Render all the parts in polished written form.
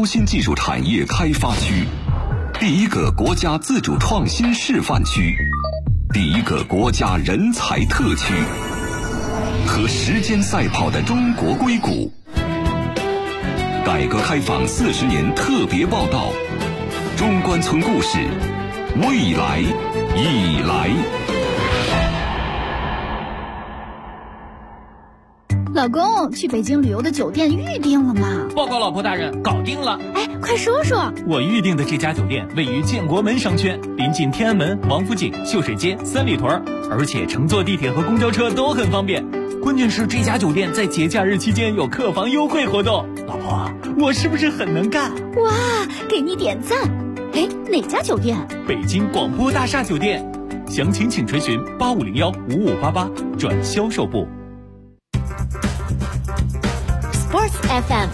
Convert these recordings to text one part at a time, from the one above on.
高新技术产业开发区，第一个国家自主创新示范区，第一个国家人才特区，和时间赛跑的中国硅谷。改革开放40年特别报道，中关村故事，未来已来。 老公，去北京旅游的酒店预定了吗？ 报告老婆大人，搞定了。 哎，快说说。 我预定的这家酒店位于建国门商圈，临近天安门、王府井、秀水街、三里屯，而且乘坐地铁和公交车都很方便。关键是这家酒店在节假日期间有客房优惠活动。老婆，我是不是很能干？ 哇，给你点赞。哎，哪家酒店？ 北京广播大厦酒店。详情请垂询8501-5588转销售部。 Sports FM，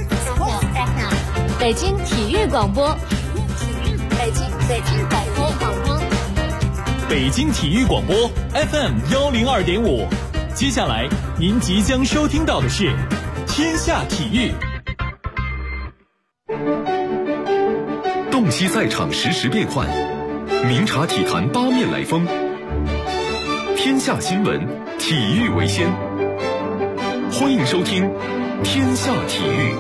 北京体育广播，北京广播， 北京体育广播 FM102.5。接下来您即将收听到的是天下体育。 洞悉赛场实时变幻，明察体坛八面来风。天下新闻，体育为先。欢迎收听天下体育。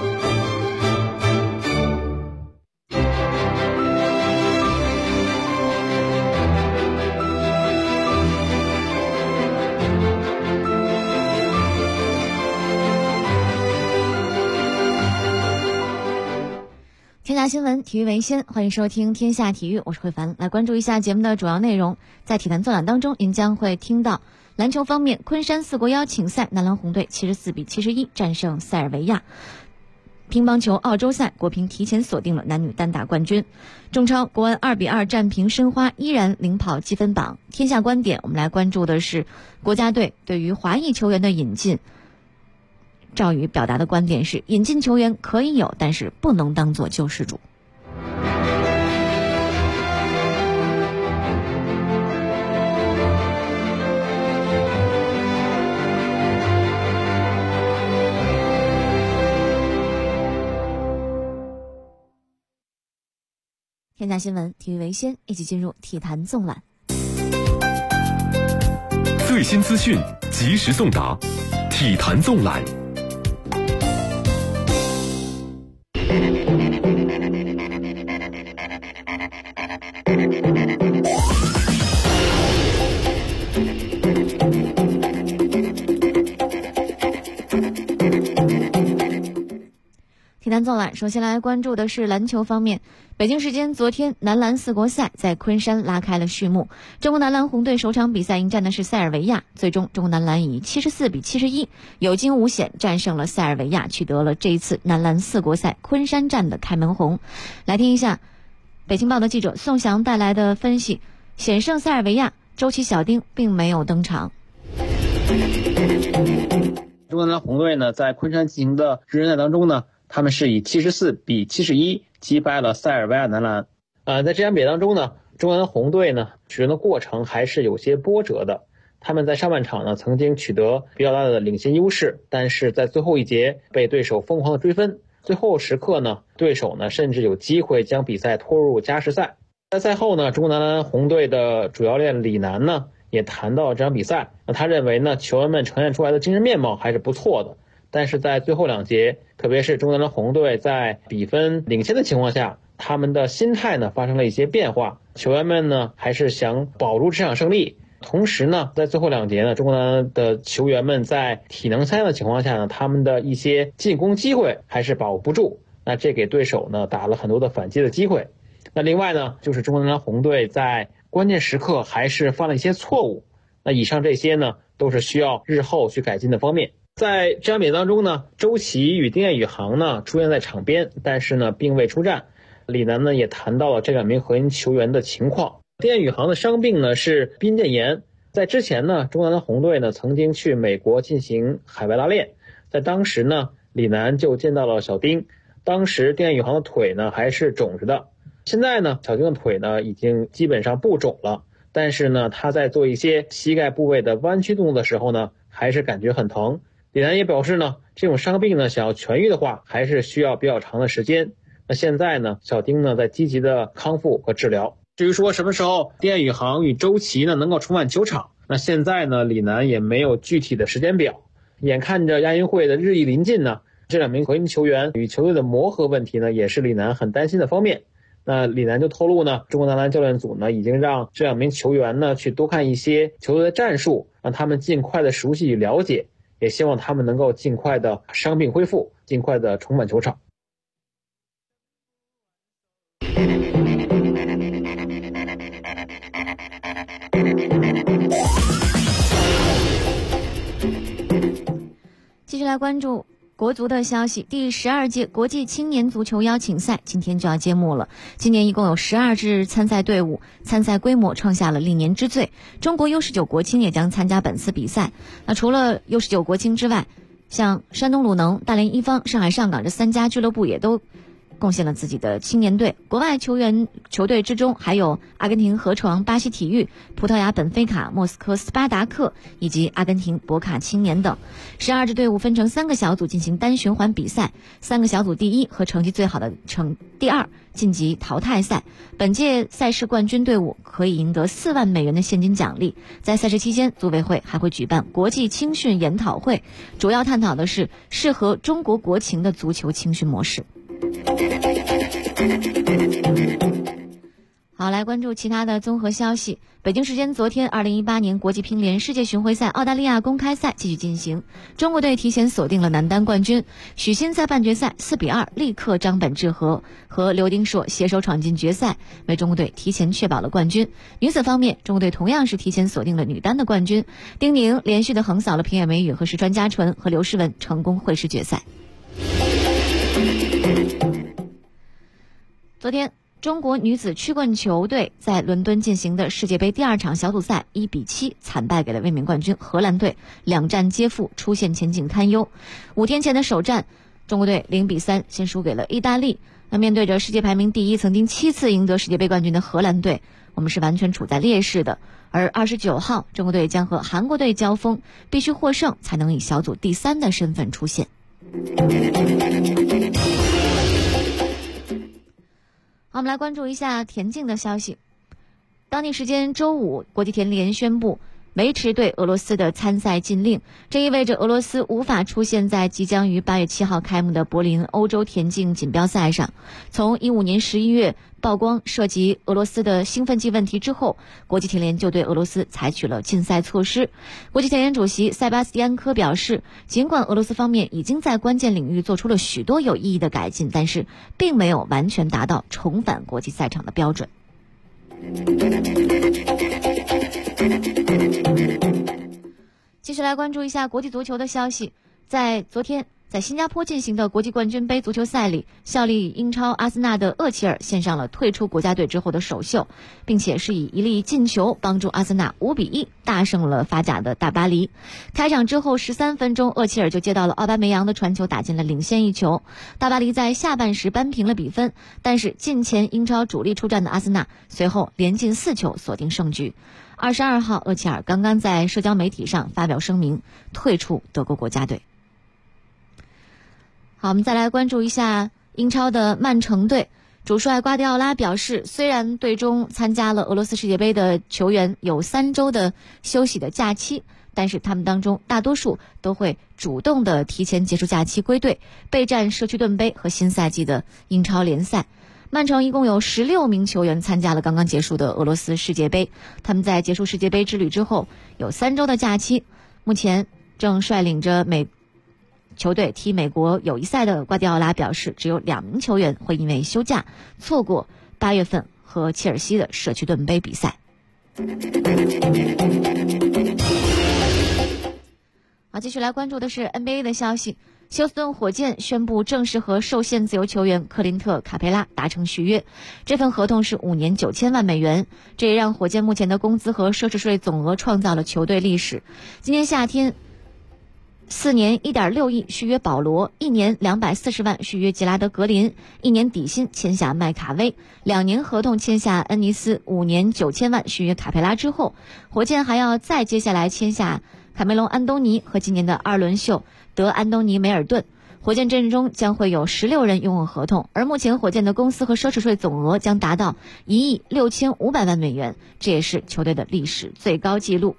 天下新闻，体育为先，欢迎收听天下体育，我是慧凡。来关注一下节目的主要内容。在体坛纵览当中，您将会听到篮球方面，昆山4国邀请赛，男篮红队74比71战胜塞尔维亚。乒乓球澳洲赛，国乒提前锁定了男女单打冠军。中超，国安2比2战平申花，依然领跑积分榜。天下观点，我们来关注的是国家队对于华裔球员的引进。赵宇表达的观点是，引进球员可以有，但是不能当作救世主。天下新闻，体育为先，一起进入体坛纵览。 最新资讯，及时送达，体坛纵览。 体坛纵览，首先来关注的是篮球方面。北京时间昨天，男篮4国赛在昆山拉开了序幕。中国男篮红队首场比赛迎战的是塞尔维亚，最终中国男篮以74比71有惊无险战胜了塞尔维亚，取得了这一次男篮4国赛昆山站的开门红。来听一下北京报的记者宋翔带来的分析，险胜塞尔维亚，周琦、小丁并没有登场。 中国男篮红队呢，在昆山进行的热身赛当中呢，他们是以74比71击败了塞尔维亚男篮。在这场比赛当中呢，中国男篮红队呢取胜的过程还是有些波折的。他们在上半场呢曾经取得比较大的领先优势，但是在最后一节被对手疯狂的追分，最后时刻呢，对手呢甚至有机会将比赛拖入加时赛。在赛后呢，中国男篮红队的主教练李楠呢也谈到了这场比赛，他认为呢球员们呈现出来的精神面貌还是不错的。但是在最后2节，特别是中国男篮红队在比分领先的情况下，他们的心态呢发生了一些变化，球员们呢还是想保住这场胜利。同时呢，在最后2节呢，中国男篮的球员们在体能参加的情况下呢，他们的一些进攻机会还是把握不住，那这给对手呢打了很多的反击的机会。那另外呢，就是中国男篮红队在关键时刻还是犯了一些错误。那以上这些呢，都是需要日后去改进的方面。在这场比赛当中呢，周琦与丁彦雨航呢出现在场边，但是呢并未出战。李楠呢也谈到了这2名核心球员的情况。丁彦雨航的伤病呢是髌腱炎，在之前呢，中国男篮红队呢曾经去美国进行海外拉练，在当时呢，李楠就见到了小丁，当时丁彦雨航的腿呢还是肿着的。现在呢，小丁的腿呢已经基本上不肿了，但是呢，他在做一些膝盖部位的弯曲动作的时候呢，还是感觉很疼。李楠也表示呢，这种伤病呢，想要痊愈的话，还是需要比较长的时间。 那现在呢，小丁呢在积极的康复和治疗。至于说什么时候丁宇航与周琦呢能够重返球场，那现在呢李楠也没有具体的时间表。眼看着亚运会的日益临近呢，这两名核心球员与球队的磨合问题呢，也是李楠很担心的方面。那李楠就透露呢，中国男篮教练组呢已经让这两名球员呢去多看一些球队的战术，让他们尽快的熟悉与了解，也希望他们能够尽快的伤病恢复，尽快的重返球场。 继续来关注国足的消息，第12届国际青年足球邀请赛今天就要揭幕了。今年一共有12支参赛队伍，参赛规模创下了历年之最。中国 U19 国青也将参加本次比赛。那除了 U19 国青之外，像山东鲁能、大连一方、上海上港这3家俱乐部也都贡献了自己的青年队。国外球队之中还有阿根廷河床、巴西体育、葡萄牙本菲卡、莫斯科斯巴达克以及阿根廷博卡青年等。12支队伍分成3个小组进行单循环比赛，3个小组第一和成绩最好的第二晋级淘汰赛。本届赛事冠军队伍可以赢得4万美元的现金奖励。在赛事期间，组委会还会举办国际青训研讨会，主要探讨的是适合中国国情的足球青训模式。好，来关注其他的综合消息。北京时间昨天，2018年国际乒联世界巡回赛澳大利亚公开赛继续进行，中国队提前锁定了男单冠军，许昕在半决赛4-2力克张本智和刘丁硕携手闯进决赛，为中国队提前确保了冠军。女子方面，中国队同样是提前锁定了女单的冠军，丁宁连续的横扫了平野美宇和石川佳纯和刘诗雯，成功会师决赛。昨天，中国女子曲棍球队在伦敦进行的世界杯第2场小组赛1-7惨败给了卫冕冠军荷兰队，2战皆负，出线前景堪忧。5天前的首战，中国队0-3先输给了意大利。那面对着世界排名第1、曾经7次赢得世界杯冠军的荷兰队，我们是完全处在劣势的。而29号，中国队将和韩国队交锋，必须获胜才能以小组第3的身份出线。好，我们来关注一下田径的消息。当地时间周五，国际田联宣布维持对俄罗斯的参赛禁令，这意味着俄罗斯无法出现在即将于8月7号开幕的柏林欧洲田径锦标赛上。从2015年11月曝光涉及俄罗斯的兴奋剂问题之后，国际田联就对俄罗斯采取了禁赛措施。国际田联主席塞巴斯蒂安科表示，尽管俄罗斯方面已经在关键领域做出了许多有意义的改进，但是并没有完全达到重返国际赛场的标准。继续来关注一下国际足球的消息。在昨天，在新加坡进行的国际冠军杯足球赛里，效力英超阿森纳的厄齐尔献上了退出国家队之后的首秀，并且是以一粒进球帮助阿森纳5-1大胜了法甲的大巴黎。开场之后13分钟，厄齐尔就接到了奥巴梅扬的传球，打进了领先一球。大巴黎在下半时扳平了比分，但是近前英超主力出战的阿森纳随后连进4球锁定胜局。22号，厄齐尔刚刚在社交媒体上发表声明，退出德国国家队。好，我们再来关注一下英超的曼城队。主帅瓜迪奥拉表示，虽然队中参加了俄罗斯世界杯的球员有3周的休息的假期，但是他们当中大多数都会主动的提前结束假期归队，备战社区盾杯和新赛季的英超联赛。曼城一共有16名球员参加了刚刚结束的俄罗斯世界杯，他们在结束世界杯之旅之后有3周的假期，目前正率领着球队踢美国友谊赛的瓜迪奥拉表示，只有2名球员会因为休假错过8月份和切尔西的社区盾杯比赛。好，继续来关注的是 NBA 的消息。休斯顿火箭宣布正式和受限自由球员克林特·卡佩拉达成续约，这份合同是5年9000万美元，这也让火箭目前的工资和奢侈税总额创造了球队历史。今年夏天4年1.6亿续约保罗，1年240万续约杰拉德·格林，1年底薪签下麦卡威，2年合同签下恩尼斯，5年9000万续约卡佩拉之后，火箭还要再接下来签下卡梅隆·安东尼和今年的2轮秀德安东尼·梅尔顿。 火箭阵中将会有16人拥有合同，而目前火箭的公司和奢侈税总额将达到1亿6500万美元，这也是球队的历史最高纪录。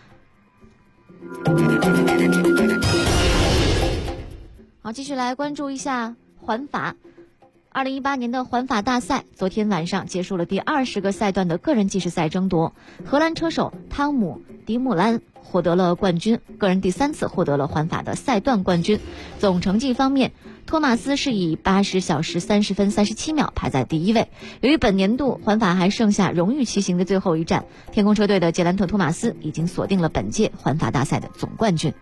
好，继续来关注一下环法。2018年的环法大赛昨天晚上结束了第20个赛段的个人计时赛争夺，荷兰车手汤姆·迪姆兰获得了冠军，个人第3次获得了环法的赛段冠军。总成绩方面，托马斯是以80小时30分37秒排在第1位。由于本年度环法还剩下荣誉骑行的最后一站，天空车队的杰兰特·托马斯已经锁定了本届环法大赛的总冠军。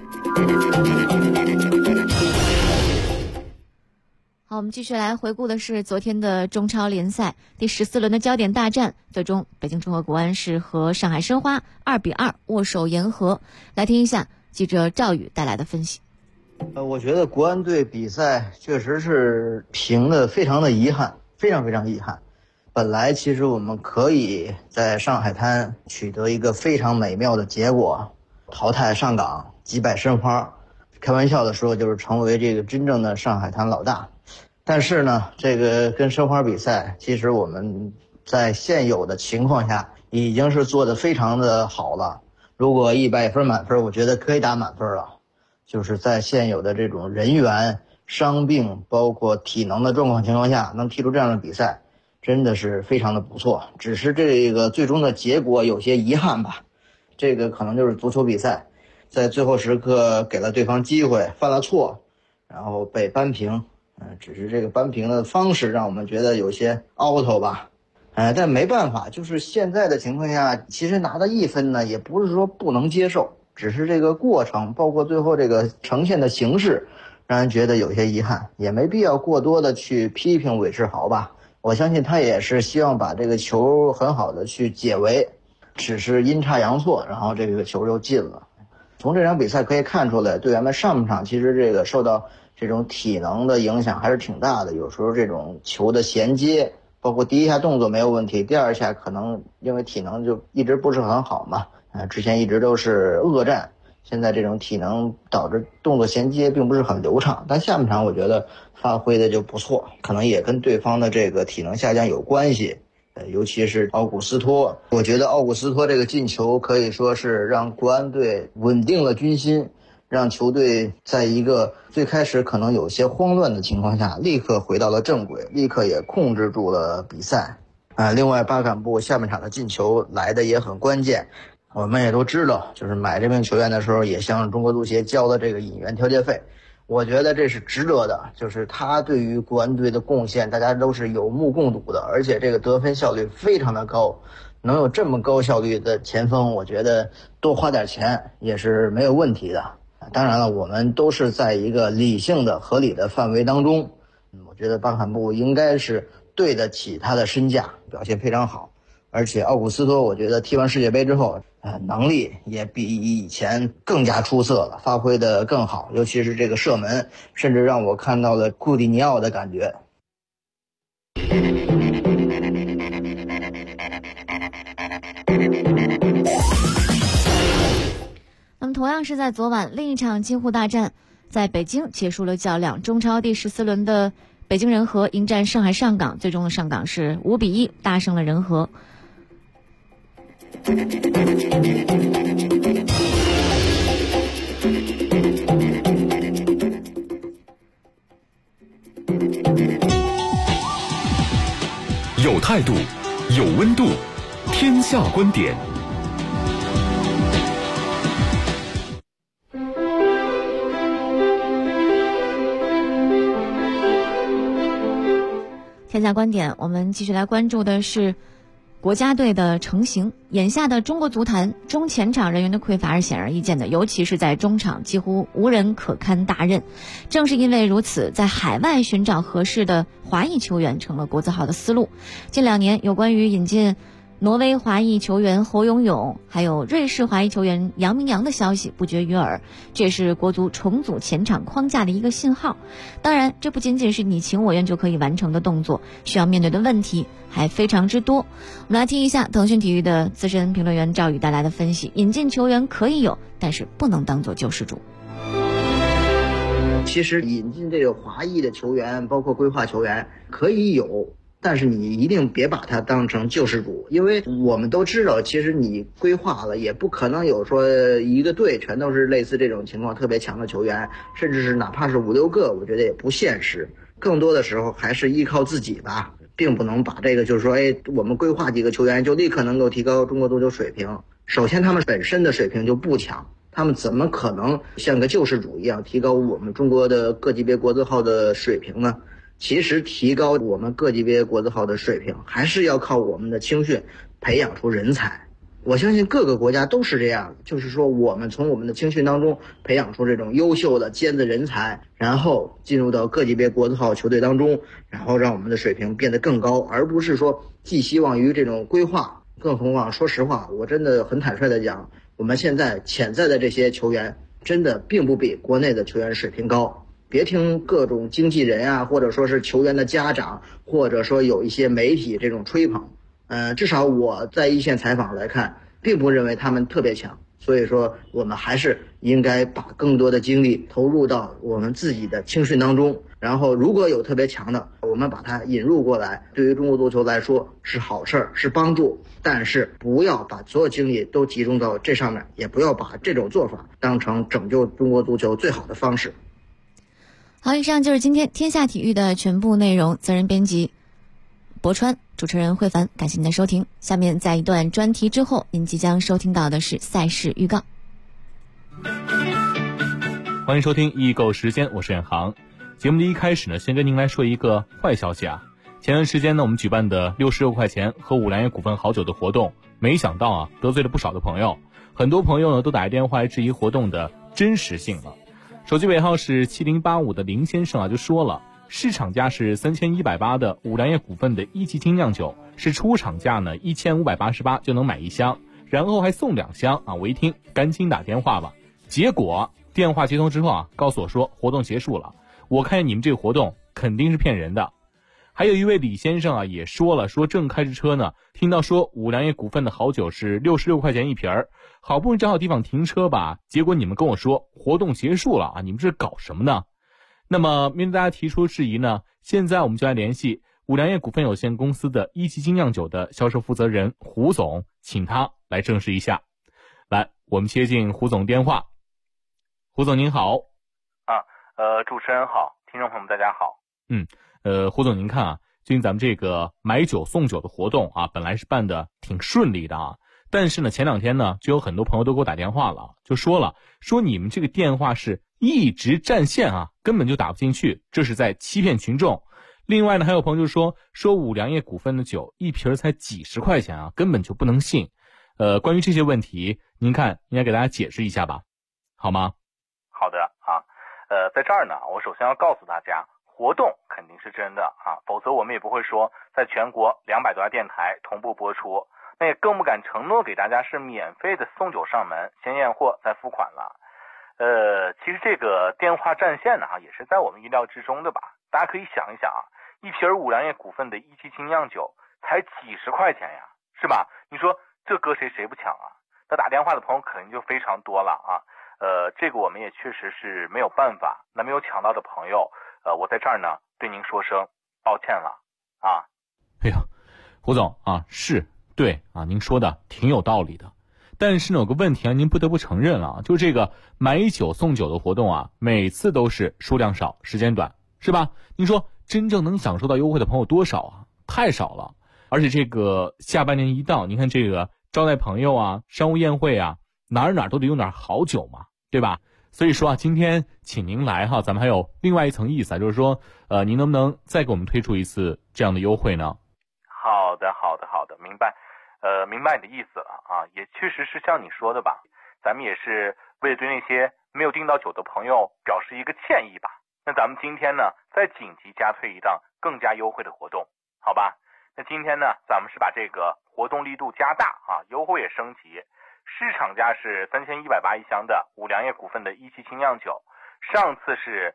好，我们继续来回顾的是昨天的中超联赛第14轮的焦点大战，最终北京中赫国安是和上海申花2-2握手言和。来听一下记者赵宇带来的分析。 我觉得国安队比赛确实是平的非常的遗憾，非常非常遗憾。本来其实我们可以在上海滩取得一个非常美妙的结果，淘汰上港，击败申花，开玩笑的说就是成为这个真正的上海滩老大。但是呢，这个跟申花比赛，其实我们在现有的情况下已经是做得非常的好了。如果100分满分，我觉得可以打满分了。就是在现有的这种人员、伤病包括体能的状况情况下，能踢出这样的比赛，真的是非常的不错。只是这个最终的结果有些遗憾吧，这个可能就是足球比赛，在最后时刻给了对方机会，犯了错，然后被扳平。只是这个扳平的方式让我们觉得有些凹头吧。但没办法，就是现在的情况下，其实拿到1分呢，也不是说不能接受，只是这个过程，包括最后这个呈现的形式，让人觉得有些遗憾，也没必要过多的去批评韦世豪吧。我相信他也是希望把这个球很好的去解围，只是阴差阳错，然后这个球就进了。从这场比赛可以看出来，队员们上半场其实这个受到这种体能的影响还是挺大的，有时候这种球的衔接，包括第一下动作没有问题，第二下可能因为体能就一直不是很好嘛，之前一直都是恶战，现在这种体能导致动作衔接并不是很流畅，但下半场我觉得发挥的就不错，可能也跟对方的这个体能下降有关系。尤其是奥古斯托，我觉得奥古斯托这个进球可以说是让国安队稳定了军心，让球队在一个最开始可能有些慌乱的情况下立刻回到了正轨，立刻也控制住了比赛。另外巴坎布下半场的进球来的也很关键，我们也都知道，就是买这名球员的时候也向中国足协交了这个引援调节费，我觉得这是值得的，就是他对于国安队的贡献大家都是有目共睹的，而且这个得分效率非常的高，能有这么高效率的前锋，我觉得多花点钱也是没有问题的。当然了，我们都是在一个理性的合理的范围当中，我觉得巴坎布应该是对得起他的身价，表现非常好。而且奥古斯托我觉得踢完世界杯之后能力也比以前更加出色了，发挥的更好，尤其是这个射门，甚至让我看到了库蒂尼奥的感觉。 那么同样是在昨晚，另一场京沪大战在北京结束了较量，中超第14轮的北京人和迎战上海上港，最终的上港是5-1大胜了人和。 有态度，有温度，天下观点。 天下观点，我们继续来关注的是国家队的成型。眼下的中国足坛中前场人员的匮乏是显而易见的，尤其是在中场几乎无人可堪大任。正是因为如此，在海外寻找合适的华裔球员成了国字号的思路。近2年有关于引进挪威华裔球员侯永永，还有瑞士华裔球员杨明洋的消息不绝于耳，这也是国足重组前场框架的一个信号。当然，这不仅仅是你情我愿就可以完成的动作，需要面对的问题还非常之多。我们来听一下腾讯体育的资深评论员赵宇带来的分析：引进球员可以有，但是不能当做救世主。 其实引进这个华裔的球员，包括规划球员可以有，但是你一定别把它当成救世主，因为我们都知道，其实你规划了也不可能有说一个队全都是类似这种情况特别强的球员，甚至是哪怕是5-6个，我觉得也不现实。更多的时候还是依靠自己吧，并不能把这个就是说，我们规划几个球员就立刻能够提高中国足球水平。首先他们本身的水平就不强，他们怎么可能像个救世主一样提高我们中国的各级别国字号的水平呢？其实提高我们各级别国字号的水平，还是要靠我们的青训培养出人才。我相信各个国家都是这样，就是说我们从我们的青训当中培养出这种优秀的尖子人才，然后进入到各级别国字号球队当中，然后让我们的水平变得更高，而不是说寄希望于这种规划。更何况说实话，我真的很坦率的讲，我们现在潜在的这些球员真的并不比国内的球员水平高。别听各种经纪人啊，或者说是球员的家长，或者说有一些媒体这种吹捧，至少我在一线采访来看，并不认为他们特别强。所以说我们还是应该把更多的精力投入到我们自己的青训当中，然后如果有特别强的，我们把它引入过来，对于中国足球来说是好事儿，是帮助，但是不要把所有精力都集中到这上面，也不要把这种做法当成拯救中国足球最好的方式。 好，以上就是今天天下体育的全部内容，责任编辑博川，主持人慧凡，感谢您的收听。下面在一段专题之后，您即将收听到的是赛事预告。 欢迎收听易购时间，我是远航。节目的一开始呢，先跟您来说一个坏消息啊。前段时间呢，我们举办的66块钱喝五粮液股份好酒的活动，没想到啊，得罪了不少的朋友。很多朋友呢，都打来电话来质疑活动的真实性了。手机尾号是7085的林先生啊，就说了，市场价是3180的五粮液股份的一级精酿酒，是出厂价呢1588就能买一箱，然后还送2箱啊！我一听，赶紧打电话吧。结果电话接通之后啊，告诉我说活动结束了。我看见你们这个活动肯定是骗人的。还有一位李先生啊，也说了，说正开着车呢，听到说五粮液股份的好酒是66块钱一瓶儿，好不容易找好地方停车吧，结果你们跟我说活动结束了啊，你们这是搞什么呢？那么面对大家提出质疑呢，现在我们就来联系五粮液股份有限公司的一级精酿酒的销售负责人胡总，请他来证实一下。来，我们接进胡总电话。胡总您好。 主持人好，听众朋友们大家好。 胡总您看啊，最近咱们这个买酒送酒的活动啊，本来是办的挺顺利的啊，但是呢前2天呢，就有很多朋友都给我打电话了，就说你们这个电话是一直占线啊，根本就打不进去，这是在欺骗群众。另外呢，还有朋友就说五粮液股份的酒一瓶才几十块钱啊，根本就不能信。关于这些问题，您看应该给大家解释一下吧，好吗？ 好的啊，在这儿呢，我首先要告诉大家，活动肯定是真的啊，否则我们也不会说在全国200多家电台同步播出，那也更不敢承诺给大家是免费的送酒上门，先验货再付款了。其实这个电话占线呢也是在我们意料之中的吧。大家可以想一想啊，一瓶五粮液股份的一级精酿酒才几十块钱呀，是吧？你说这搁谁不抢啊？那打电话的朋友肯定就非常多了啊。这个我们也确实是没有办法。那没有抢到的朋友，我在这儿呢对您说声抱歉了啊。 哎呀，胡总啊，是对啊，您说的挺有道理的。但是呢，有个问题啊，您不得不承认了，就这个买酒送酒的活动啊，每次都是数量少，时间短，是吧？您说真正能享受到优惠的朋友多少啊？太少了。而且这个下半年一到，您看这个招待朋友啊，商务宴会啊，哪儿都得用点好酒嘛，对吧？所以说啊，今天请您来哈，咱们还有另外一层意思啊，就是说，您能不能再给我们推出一次这样的优惠呢？ 好的，明白。明白你的意思了啊，也确实是像你说的吧，咱们也是为了对那些没有订到酒的朋友表示一个歉意吧。那咱们今天呢，再紧急加推一档更加优惠的活动，好吧？那今天呢，咱们是把这个活动力度加大啊，优惠也升级。市场价是3180一箱的五粮液股份的一级精酿酒，上次是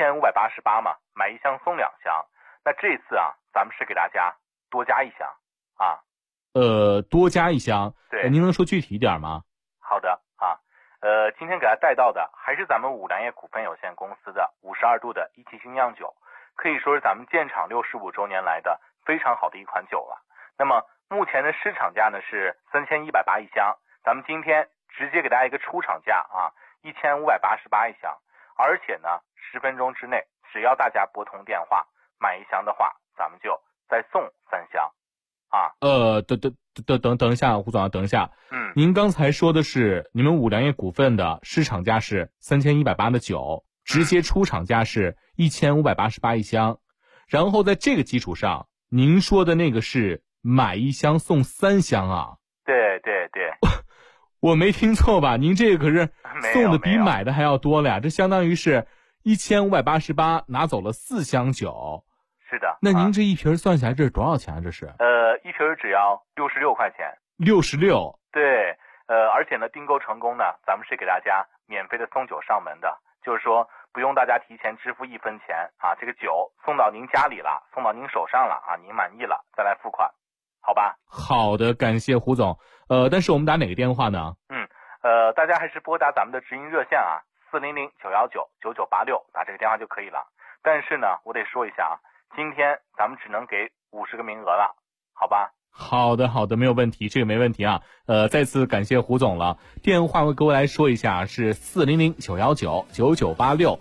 1588嘛，买1箱送2箱。那这次啊，咱们是给大家多加1箱啊。 多加1箱， 对， 您能说具体一点吗？ 好的啊， 今天给大家带到的还是咱们五粮液股份有限公司的52度的一期精酿酒，可以说是咱们建厂65周年来的非常好的一款酒了。那么目前的市场价呢是3180一箱，咱们今天直接给大家一个出厂价啊，1588一箱，而且呢10分钟之内，只要大家拨通电话买一箱的话，咱们就再送3箱啊。 等一下，胡总，等一下。您刚才说的是你们五粮液股份的市场价是3180的酒，直接出厂价是1588一箱，然后在这个基础上，您说的那个是买一箱送3箱啊？ 对， 我没听错吧？您这个可是送的比买的还要多了呀，这相当于是1588拿走了4箱酒。 是的。 那您这一瓶算下来这是多少钱啊？这是一瓶只要66块钱。 66。 对，而且呢订购成功呢，咱们是给大家免费的送酒上门的，就是说不用大家提前支付1分钱啊，这个酒送到您家里了，送到您手上了啊，您满意了再来付款，好吧？ 好的，感谢胡总。但是我们打哪个电话呢？ 大家还是拨打咱们的直营热线啊，400-919-9986，打这个电话就可以了。但是呢，我得说一下啊，今天咱们只能给50个名额了，好吧？ 好的，没有问题，这个没问题啊。再次感谢胡总了。电话我各位来说一下，是400-919-9986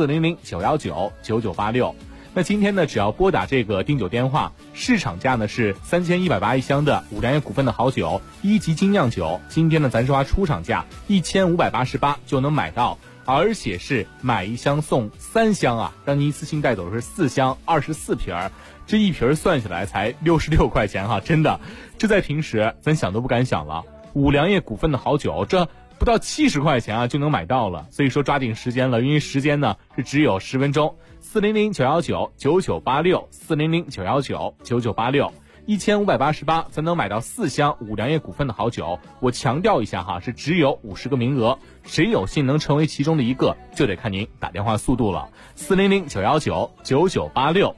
400-919-9986。那今天呢，只要拨打这个订酒电话，市场价呢是3180一箱的五粮液股份的好酒1级精酿酒，今天呢咱说出厂价1588就能买到，而且是买一箱送3箱啊，让您一次性带走的是4箱24瓶，这一瓶算下来才66块钱哈，真的，这在平时咱想都不敢想了。五粮液股份的好酒，这不到70块钱啊就能买到了，所以说抓紧时间了，因为时间呢是只有10分钟。400-919-9986 400-919-9986 1588才能买到4箱五粮液股份的好酒。我强调一下哈，是只有50个名额，谁有幸能成为其中的一个，就得看您打电话速度了。400-919-9986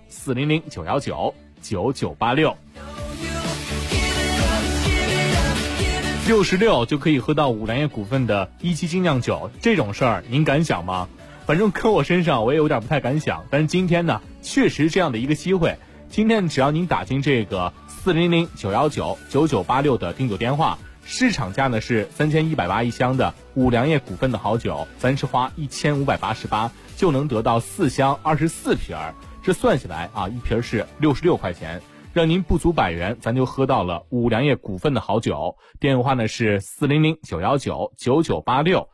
400-919-9986 66就可以喝到五粮液股份的1期精酿酒，这种事儿您敢想吗？反正搁我身上我也有点不太敢想，但是今天呢确实这样的一个机会，今天只要您打进这个400-919-9986的订酒电话，市场价呢是3180一箱的五粮液股份的好酒，咱是花1588就能得到4箱24瓶，这算起来啊，一瓶是66块钱，让您不足100元咱就喝到了五粮液股份的好酒。电话呢是400-919-9986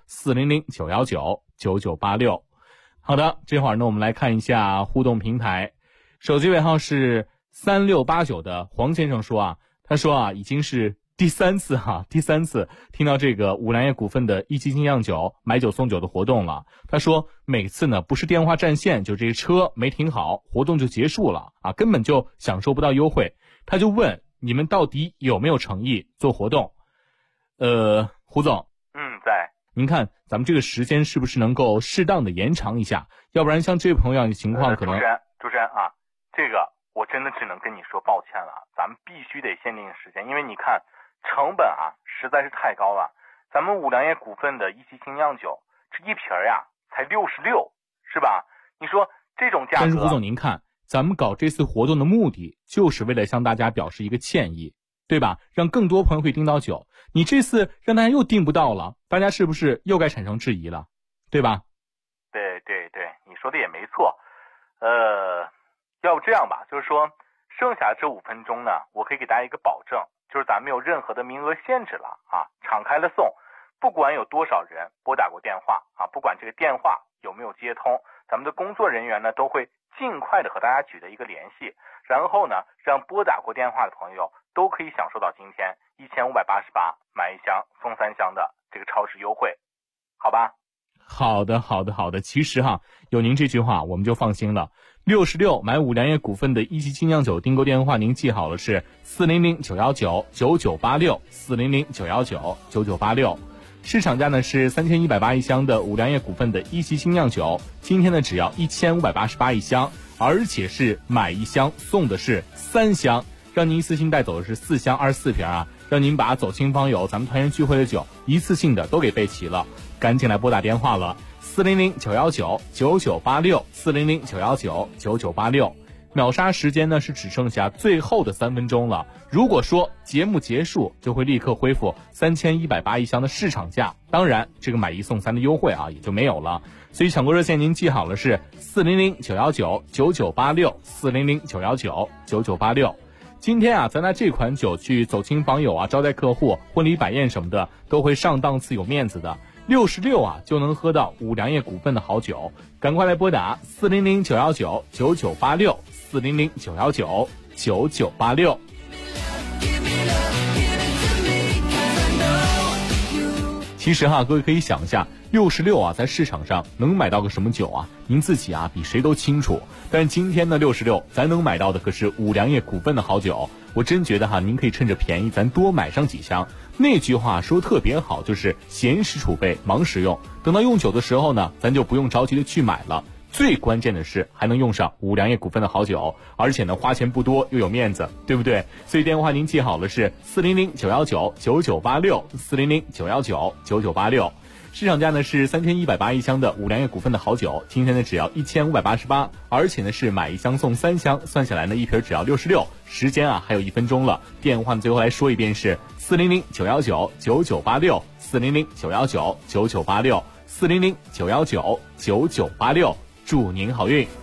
400-919-9986。好的，这会儿呢我们来看一下互动平台，手机尾号是3689的黄先生说啊，他说啊已经是第三次听到这个五粮液股份的1期精酿酒买酒送酒的活动了。他说每次呢不是电话占线，就这车没停好，活动就结束了啊，根本就享受不到优惠。他就问你们到底有没有诚意做活动？胡总， 在。 您看咱们这个时间是不是能够适当的延长一下？要不然像这位朋友的情况可能。 主持人啊，这个我真的只能跟你说抱歉了，咱们必须得限定时间，因为你看成本啊实在是太高了。咱们五粮液股份的1期精酿酒，这一瓶呀才66，是吧？你说这种价格。 但是胡总您看，咱们搞这次活动的目的就是为了向大家表示一个歉意，对吧？让更多朋友可以订到酒。你这次让大家又订不到了，大家是不是又该产生质疑了，对吧？ 对，你说的也没错。要不这样吧，就是说剩下这5分钟呢，我可以给大家一个保证，就是咱没有任何的名额限制了啊，敞开了送，不管有多少人拨打过电话啊，不管这个电话有没有接通，咱们的工作人员呢都会尽快的和大家取得一个联系，然后呢让拨打过电话的朋友都可以享受到今天1588买1箱送3箱的这个超值优惠，好吧？ 好的。其实哈，有您这句话我们就放心了。66买五粮液股份的1期精酿酒订购电话您记好了，是400-919-9986 400-919-9986。市场价呢是3180一箱的五粮液股份的1期精酿酒，今天呢只要1588一箱，而且是买1箱送的是3箱，让您一次性带走的是4箱24瓶啊， 让您把走亲访友咱们团圆聚会的酒一次性的都给备齐了。赶紧来拨打电话了，400-919-9986，400-919-9986。秒杀时间呢是只剩下最后的3分钟了。如果说节目结束，就会立刻恢复3180一箱的市场价，当然这个买1送3的优惠啊也就没有了。所以抢购热线您记好了是400-919-9986，400-919-9986。今天啊，咱拿这款酒去走亲访友啊，招待客户、婚礼摆宴什么的，都会上档次有面子的。66啊就能喝到五粮液股份的好酒，赶快来拨打400-919-9986，400-919-9986。其实各位可以想一下，66啊在市场上能买到个什么酒啊？您自己啊比谁都清楚。但今天的66，咱能买到的可是五粮液股份的好酒。我真觉得您可以趁着便宜，咱多买上几箱。那句话说特别好，就是闲时储备，忙时用。等到用酒的时候呢，咱就不用着急的去买了。最关键的是还能用上五粮液股份的好酒，而且呢花钱不多又有面子，对不对？所以电话您记好了是400-919-9986，400-919-9986。市场价呢是3180一箱的五粮液股份的好酒，今天呢只要1588，而且呢是买1箱送3箱，算下来呢一瓶只要66。时间还有1分钟了，电话呢最后来说一遍是400-919-9986，400-919-9986，400-919-9986，祝您好运。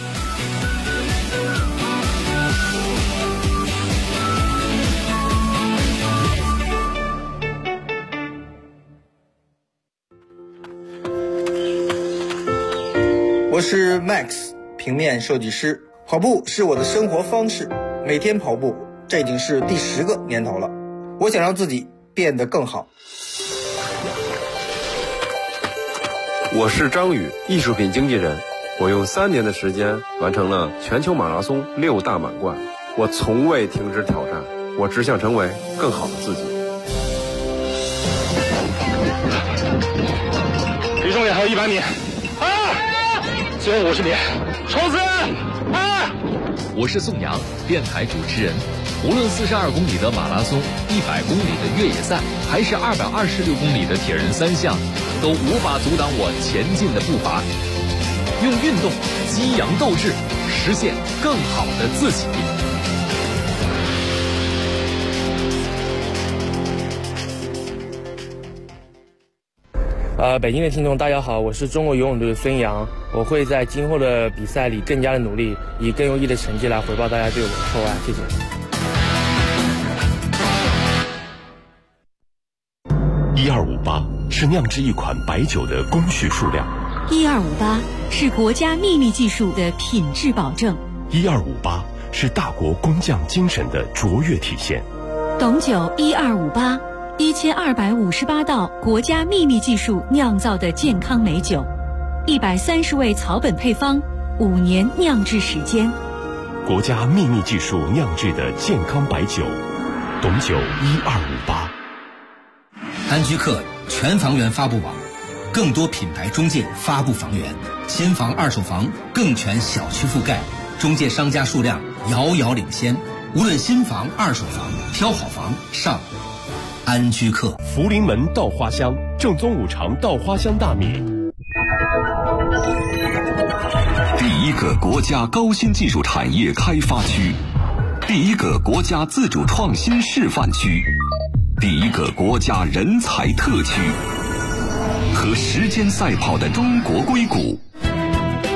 我是 Max， 平面设计师。跑步是我的生活方式，每天跑步，这已经是第10个年头了。我想让自己变得更好。 我是张宇，艺术品经纪人。我用3年的时间完成了全球马拉松6大满贯。我从未停止挑战，我只想成为更好的自己。 离终点还有100米。最后50米，冲刺！ 我是宋阳，电台主持人。无论42公里的马拉松、100公里的越野赛，还是226公里的铁人3项，都无法阻挡我前进的步伐。用运动激扬斗志，实现更好的自己。 北京的听众大家好，我是中国游泳队的孙杨，我会在今后的比赛里更加的努力，以更优异的成绩来回报大家对我的厚爱，谢谢。 1258是酿制一款白酒的工序数量 ，1258是国家秘密技术的品质保证 ，1258是大国工匠精神的卓越体现。 董酒1258，1258道国家秘密技术酿造的健康美酒，130味草本配方，5年酿制时间。 国家秘密技术酿制的健康白酒，董酒1258。 安居客全房源发布网，更多品牌中介发布房源，新房二手房更全小区覆盖，中介商家数量遥遥领先。无论新房二手房，挑好房上安居客。 福临门稻花香，正宗5常稻花香大米。 第1个国家高新技术产业开发区，第1个国家自主创新示范区，第1个国家人才特区，和时间赛跑的中国硅谷